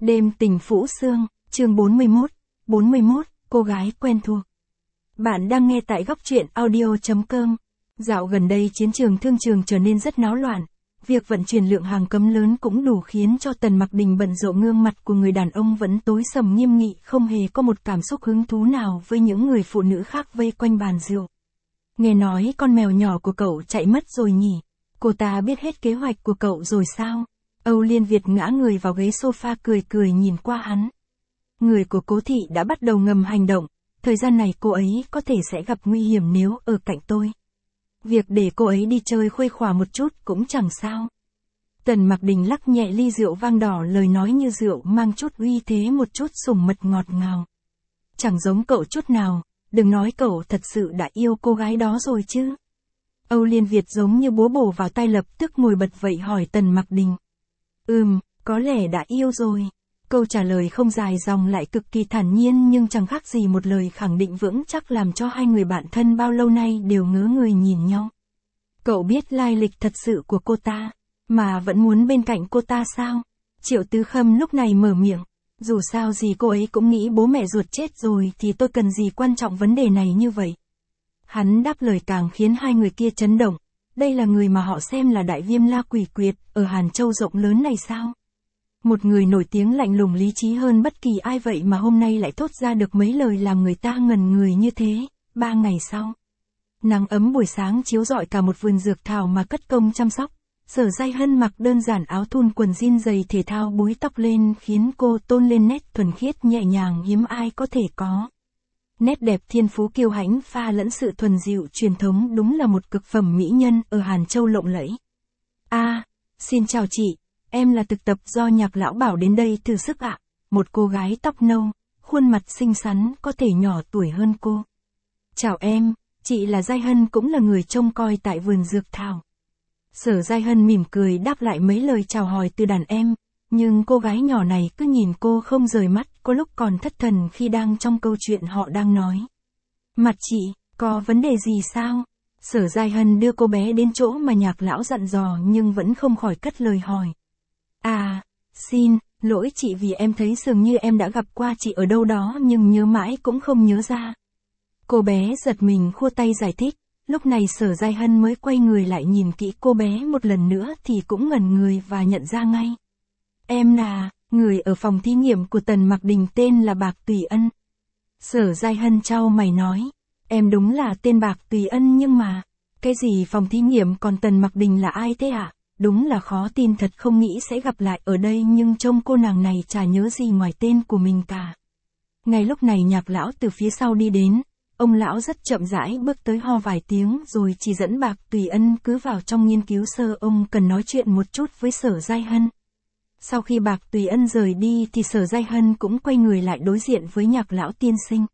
Đêm tình Phũ Sương, chương 41, cô gái quen thuộc. Bạn đang nghe tại góc truyện audio.com. Dạo gần đây chiến trường thương trường trở nên rất náo loạn. Việc vận chuyển lượng hàng cấm lớn cũng đủ khiến cho Tần Mặc Đình bận rộn, gương mặt của người đàn ông vẫn tối sầm nghiêm nghị, không hề có một cảm xúc hứng thú nào với những người phụ nữ khác vây quanh bàn rượu. Nghe nói con mèo nhỏ của cậu chạy mất rồi nhỉ? Cô ta biết hết kế hoạch của cậu rồi sao? Âu Liên Việt ngã người vào ghế sofa cười cười nhìn qua hắn. Người của Cố Thị đã bắt đầu ngầm hành động, thời gian này cô ấy có thể sẽ gặp nguy hiểm nếu ở cạnh tôi. Việc để cô ấy đi chơi khuây khỏa một chút cũng chẳng sao. Tần Mặc Đình lắc nhẹ ly rượu vang đỏ, lời nói như rượu mang chút uy thế, một chút sủng mật ngọt ngào. Chẳng giống cậu chút nào, đừng nói cậu thật sự đã yêu cô gái đó rồi chứ. Âu Liên Việt giống như búa bổ vào tay, lập tức ngồi bật vậy hỏi Tần Mặc Đình. Có lẽ đã yêu rồi. Câu trả lời không dài dòng lại cực kỳ thản nhiên, nhưng chẳng khác gì một lời khẳng định vững chắc, làm cho hai người bạn thân bao lâu nay đều ngớ người nhìn nhau. Cậu biết lai lịch thật sự của cô ta, mà vẫn muốn bên cạnh cô ta sao? Triệu Tứ Khâm lúc này mở miệng. Dù sao gì cô ấy cũng nghĩ bố mẹ ruột chết rồi thì tôi cần gì quan trọng vấn đề này như vậy. Hắn đáp lời càng khiến hai người kia chấn động. Đây là người mà họ xem là đại viêm la quỷ quyệt ở Hàn Châu rộng lớn này sao? Một người nổi tiếng lạnh lùng lý trí hơn bất kỳ ai vậy mà hôm nay lại thốt ra được mấy lời làm người ta ngần người như thế. 3 ngày sau, nắng ấm buổi sáng chiếu rọi cả một vườn dược thảo mà cất công chăm sóc. Sở Giai Hân mặc đơn giản áo thun quần jean, giày thể thao, búi tóc lên khiến cô tôn lên nét thuần khiết nhẹ nhàng hiếm ai có thể có. Nét đẹp thiên phú kiêu hãnh pha lẫn sự thuần dịu truyền thống, đúng là một cực phẩm mỹ nhân ở Hàn Châu lộng lẫy. Xin chào chị, em là thực tập do Nhạc lão bảo đến đây thử sức ạ. Một cô gái tóc nâu, khuôn mặt xinh xắn, có thể nhỏ tuổi hơn cô. Chào em, chị là Giai Hân, cũng là người trông coi tại vườn dược thảo. Sở Giai Hân mỉm cười đáp lại mấy lời chào hỏi từ đàn em, nhưng cô gái nhỏ này cứ nhìn cô không rời mắt, có lúc còn thất thần khi đang trong câu chuyện họ đang nói. Mặt chị, có vấn đề gì sao? Sở Giai Hân đưa cô bé đến chỗ mà Nhạc lão dặn dò nhưng vẫn không khỏi cất lời hỏi. Xin lỗi chị, vì em thấy dường như em đã gặp qua chị ở đâu đó nhưng nhớ mãi cũng không nhớ ra. Cô bé giật mình khua tay giải thích. Lúc này Sở Giai Hân mới quay người lại nhìn kỹ cô bé một lần nữa thì cũng ngẩn người và nhận ra ngay. Em là người ở phòng thí nghiệm của Tần Mặc Đình, tên là Bạc Tùy Ân. Sở Giai Hân chau mày nói. Em đúng là tên Bạc Tùy Ân, nhưng mà cái gì phòng thí nghiệm, còn Tần Mặc Đình là ai thế ạ? Đúng là khó tin thật, không nghĩ sẽ gặp lại ở đây, nhưng trông cô nàng này chả nhớ gì ngoài tên của mình cả. Ngay lúc này Nhạc lão từ phía sau đi đến. Ông lão rất chậm rãi bước tới, ho vài tiếng rồi chỉ dẫn Bạc Tùy Ân cứ vào trong nghiên cứu sơ, ông cần nói chuyện một chút với Sở Giai Hân. Sau khi Bạc Tùy Ân rời đi thì Sở Giai Hân cũng quay người lại đối diện với Nhạc lão tiên sinh.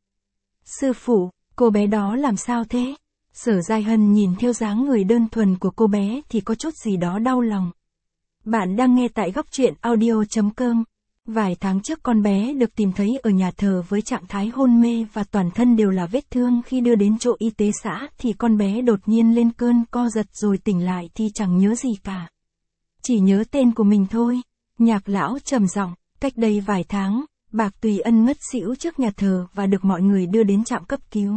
Sư phụ, cô bé đó làm sao thế? Sở Giai Hân nhìn theo dáng người đơn thuần của cô bé thì có chút gì đó đau lòng. Bạn đang nghe tại góc truyện audio.com. Vài tháng trước con bé được tìm thấy ở nhà thờ với trạng thái hôn mê và toàn thân đều là vết thương. Khi đưa đến chỗ y tế xã thì con bé đột nhiên lên cơn co giật, rồi tỉnh lại thì chẳng nhớ gì cả. Chỉ nhớ tên của mình thôi. Nhạc lão trầm giọng. Cách đây vài tháng, Bạc Tùy Ân ngất xỉu trước nhà thờ và được mọi người đưa đến trạm cấp cứu.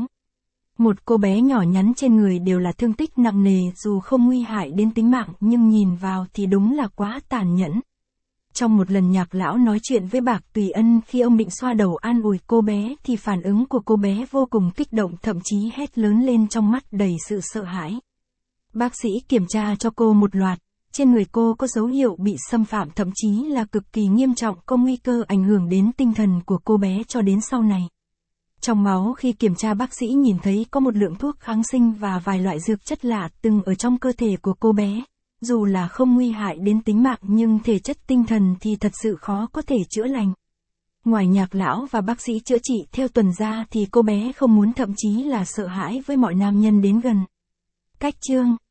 Một cô bé nhỏ nhắn, trên người đều là thương tích nặng nề, dù không nguy hại đến tính mạng nhưng nhìn vào thì đúng là quá tàn nhẫn. Trong một lần Nhạc lão nói chuyện với Bạc Tùy Ân, khi ông định xoa đầu an ủi cô bé thì phản ứng của cô bé vô cùng kích động, thậm chí hét lớn lên, trong mắt đầy sự sợ hãi. Bác sĩ kiểm tra cho cô một loạt, trên người cô có dấu hiệu bị xâm phạm, thậm chí là cực kỳ nghiêm trọng, có nguy cơ ảnh hưởng đến tinh thần của cô bé cho đến sau này. Trong máu khi kiểm tra, bác sĩ nhìn thấy có một lượng thuốc kháng sinh và vài loại dược chất lạ từng ở trong cơ thể của cô bé. Dù là không nguy hại đến tính mạng nhưng thể chất tinh thần thì thật sự khó có thể chữa lành. Ngoài Nhạc lão và bác sĩ chữa trị theo tuần ra thì cô bé không muốn, thậm chí là sợ hãi với mọi nam nhân đến gần. Cách chương